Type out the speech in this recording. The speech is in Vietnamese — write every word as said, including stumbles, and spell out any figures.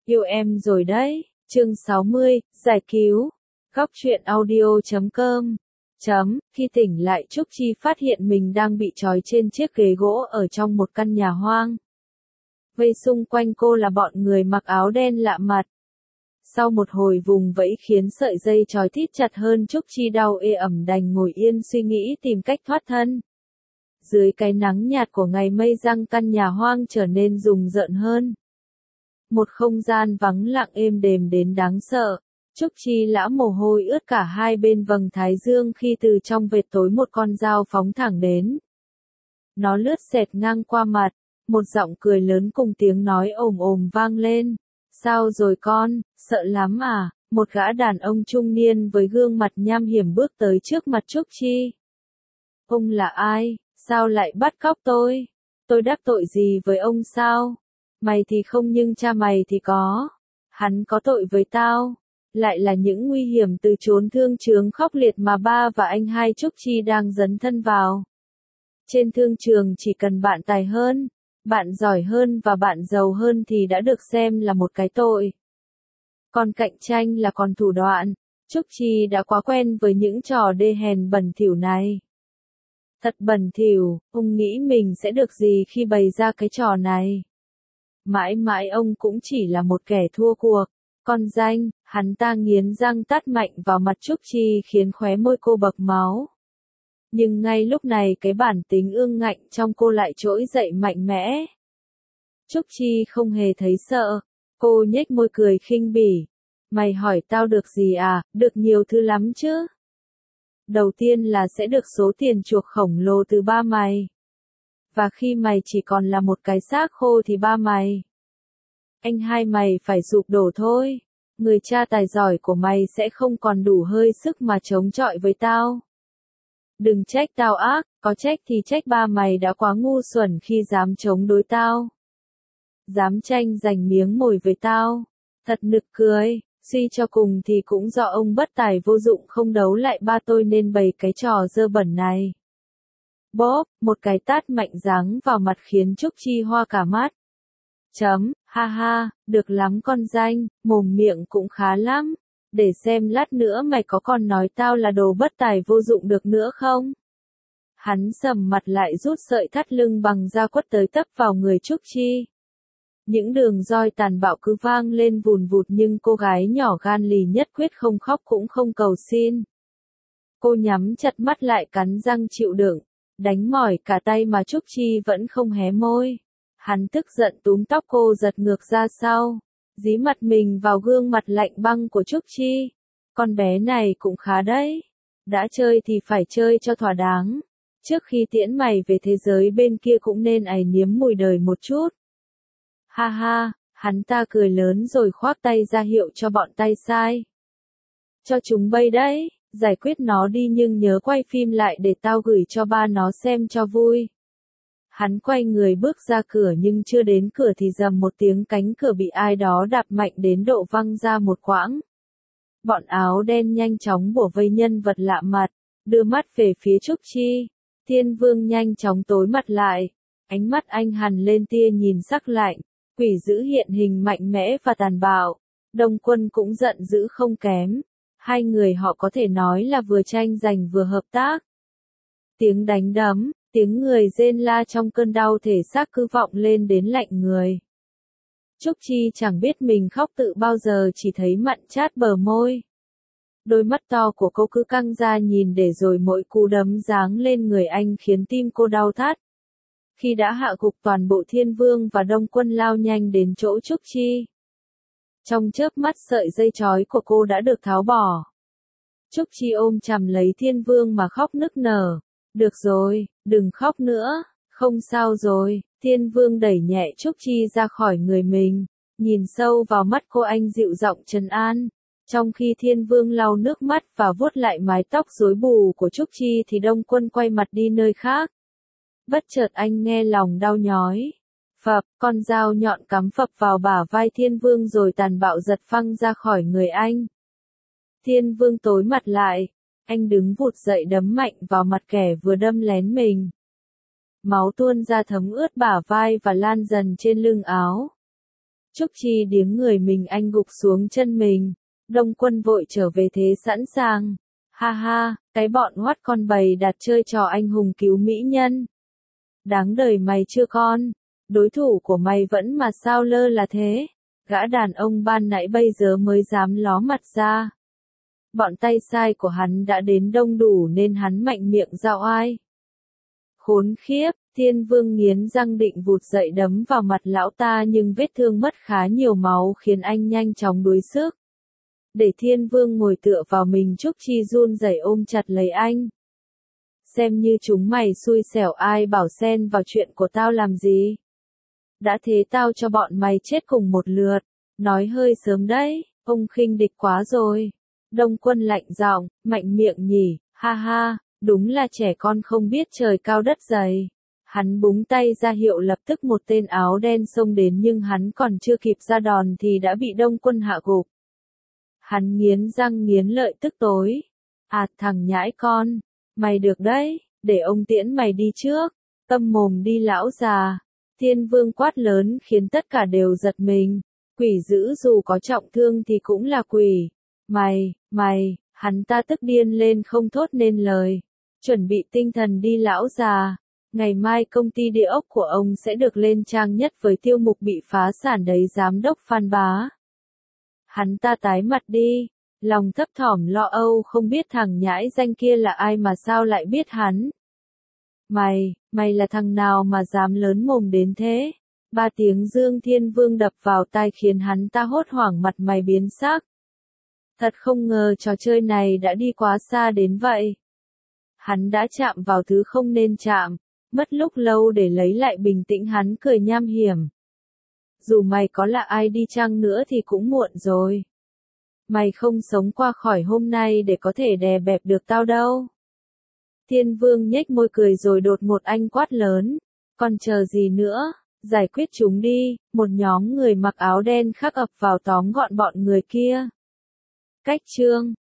Yêu em rồi đấy, chương sáu mươi, giải cứu. Góc truyện audio chấm com. Chấm, khi tỉnh lại Trúc Chi phát hiện mình đang bị trói trên chiếc ghế gỗ ở trong một căn nhà hoang. Vây xung quanh cô là bọn người mặc áo đen lạ mặt. Sau một hồi vùng vẫy khiến sợi dây trói thít chặt hơn, Trúc Chi đau ê ẩm đành ngồi yên suy nghĩ tìm cách thoát thân. Dưới cái nắng nhạt của ngày mây răng, căn nhà hoang trở nên rùng rợn hơn. Một không gian vắng lặng êm đềm đến đáng sợ. Trúc Chi lã mồ hôi ướt cả hai bên vầng thái dương khi từ trong vệt tối một con dao phóng thẳng đến. Nó lướt xẹt ngang qua mặt, một giọng cười lớn cùng tiếng nói ồm ồm vang lên. Sao rồi con, sợ lắm à? Một gã đàn ông trung niên với gương mặt nham hiểm bước tới trước mặt Trúc Chi. Ông là ai? Sao lại bắt cóc tôi? Tôi đắc tội gì với ông sao? Mày thì không nhưng cha mày thì có. Hắn có tội với tao. Lại là những nguy hiểm từ chốn thương trường khốc liệt mà ba và anh hai Trúc Chi đang dấn thân vào. Trên thương trường chỉ cần bạn tài hơn, bạn giỏi hơn và bạn giàu hơn thì đã được xem là một cái tội. Còn cạnh tranh là còn thủ đoạn. Trúc Chi đã quá quen với những trò đê hèn bẩn thỉu này. Thật bẩn thỉu, ông nghĩ mình sẽ được gì khi bày ra cái trò này. Mãi mãi ông cũng chỉ là một kẻ thua cuộc. Con danh, hắn ta nghiến răng tát mạnh vào mặt Trúc Chi khiến khóe môi cô bật máu. Nhưng ngay lúc này cái bản tính ương ngạnh trong cô lại trỗi dậy mạnh mẽ. Trúc Chi không hề thấy sợ. Cô nhếch môi cười khinh bỉ. Mày hỏi tao được gì à? Được nhiều thứ lắm chứ. Đầu tiên là sẽ được số tiền chuộc khổng lồ từ ba mày. Và khi mày chỉ còn là một cái xác khô thì ba mày, anh hai mày phải sụp đổ thôi. Người cha tài giỏi của mày sẽ không còn đủ hơi sức mà chống chọi với tao. Đừng trách tao ác, có trách thì trách ba mày đã quá ngu xuẩn khi dám chống đối tao. Dám tranh giành miếng mồi với tao. Thật nực cười, suy cho cùng thì cũng do ông bất tài vô dụng không đấu lại ba tôi nên bày cái trò dơ bẩn này. Bóp, một cái tát mạnh giáng vào mặt khiến Trúc Chi hoa cả mắt. Chấm, ha ha, được lắm con danh, mồm miệng cũng khá lắm. Để xem lát nữa mày có còn nói tao là đồ bất tài vô dụng được nữa không? Hắn sầm mặt lại rút sợi thắt lưng bằng da quất tới tấp vào người Trúc Chi. Những đường roi tàn bạo cứ vang lên vùn vụt nhưng cô gái nhỏ gan lì nhất quyết không khóc cũng không cầu xin. Cô nhắm chặt mắt lại cắn răng chịu đựng, đánh mỏi cả tay mà Trúc Chi vẫn không hé môi. Hắn tức giận túm tóc cô giật ngược ra sau, dí mặt mình vào gương mặt lạnh băng của Trúc Chi. Con bé này cũng khá đấy. Đã chơi thì phải chơi cho thỏa đáng. Trước khi tiễn mày về thế giới bên kia cũng nên ải niếm mùi đời một chút. Ha ha, hắn ta cười lớn rồi khoác tay ra hiệu cho bọn tay sai. Cho chúng bay đấy, giải quyết nó đi nhưng nhớ quay phim lại để tao gửi cho ba nó xem cho vui. Hắn quay người bước ra cửa nhưng chưa đến cửa thì rầm một tiếng cánh cửa bị ai đó đạp mạnh đến độ văng ra một quãng. Bọn áo đen nhanh chóng bủa vây nhân vật lạ mặt, đưa mắt về phía Trúc Chi. Thiên Vương nhanh chóng tối mặt lại, ánh mắt anh hằn lên tia nhìn sắc lạnh. Quỷ dữ hiện hình mạnh mẽ và tàn bạo. Đông Quân cũng giận dữ không kém. Hai người họ có thể nói là vừa tranh giành vừa hợp tác. Tiếng đánh đấm, tiếng người rên la trong cơn đau thể xác cứ vọng lên đến lạnh người. Trúc Chi chẳng biết mình khóc tự bao giờ, chỉ thấy mặn chát bờ môi. Đôi mắt to của cô cứ căng ra nhìn để rồi mỗi cú đấm giáng lên người anh khiến tim cô đau thắt. Khi đã hạ gục toàn bộ Thiên Vương và Đông Quân lao nhanh đến chỗ Trúc Chi. Trong chớp mắt sợi dây trói của cô đã được tháo bỏ. Trúc Chi ôm chầm lấy Thiên Vương mà khóc nức nở. Được rồi, đừng khóc nữa, không sao rồi. Thiên Vương đẩy nhẹ Trúc Chi ra khỏi người mình, nhìn sâu vào mắt cô anh dịu giọng trấn an. Trong khi Thiên Vương lau nước mắt và vuốt lại mái tóc rối bù của Trúc Chi thì Đông Quân quay mặt đi nơi khác. Bất chợt anh nghe lòng đau nhói. Phập, con dao nhọn cắm phập vào bả vai Thiên Vương rồi tàn bạo giật phăng ra khỏi người anh. Thiên Vương tối mặt lại, anh đứng vụt dậy đấm mạnh vào mặt kẻ vừa đâm lén mình. Máu tuôn ra thấm ướt bả vai và lan dần trên lưng áo. Trúc Chi điếng người mình anh gục xuống chân mình. Đông Quân vội trở về thế sẵn sàng. Ha ha, cái bọn hoắt con bầy đặt chơi trò anh hùng cứu mỹ nhân. Đáng đời mày chưa con. Đối thủ của mày vẫn mà sao lơ là thế. Gã đàn ông ban nãy bây giờ mới dám ló mặt ra. Bọn tay sai của hắn đã đến đông đủ nên hắn mạnh miệng giao ai. Khốn khiếp, Thiên Vương nghiến răng định vụt dậy đấm vào mặt lão ta nhưng vết thương mất khá nhiều máu khiến anh nhanh chóng đuối sức. Để Thiên Vương ngồi tựa vào mình, Trúc Chi run rẩy ôm chặt lấy anh. Xem như chúng mày xui xẻo, ai bảo xen vào chuyện của tao làm gì. Đã thế tao cho bọn mày chết cùng một lượt. Nói hơi sớm đấy, ông khinh địch quá rồi. Đông Quân lạnh giọng, mạnh miệng nhỉ, ha ha, đúng là trẻ con không biết trời cao đất dày. Hắn búng tay ra hiệu lập tức một tên áo đen xông đến nhưng hắn còn chưa kịp ra đòn thì đã bị Đông Quân hạ gục. Hắn nghiến răng nghiến lợi tức tối. À thằng nhãi con, mày được đấy, để ông tiễn mày đi trước. Câm mồm đi lão già. Thiên Vương quát lớn khiến tất cả đều giật mình. Quỷ dữ dù có trọng thương thì cũng là quỷ. Mày, mày, hắn ta tức điên lên không thốt nên lời. Chuẩn bị tinh thần đi lão già. Ngày mai công ty địa ốc của ông sẽ được lên trang nhất với tiêu mục bị phá sản đấy giám đốc Phan Bá. Hắn ta tái mặt đi. Lòng thấp thỏm lo âu không biết thằng nhãi danh kia là ai mà sao lại biết hắn. Mày, mày là thằng nào mà dám lớn mồm đến thế? Ba tiếng Dương Thiên Vương đập vào tai khiến hắn ta hốt hoảng mặt mày biến sắc. Thật không ngờ trò chơi này đã đi quá xa đến vậy. Hắn đã chạm vào thứ không nên chạm, mất lúc lâu để lấy lại bình tĩnh hắn cười nham hiểm. Dù mày có là ai đi chăng nữa thì cũng muộn rồi. Mày không sống qua khỏi hôm nay để có thể đè bẹp được tao đâu. Thiên Vương nhếch môi cười rồi đột một anh quát lớn. Còn chờ gì nữa, giải quyết chúng đi. Một nhóm người mặc áo đen khác ập vào tóm gọn bọn người kia. Cách chương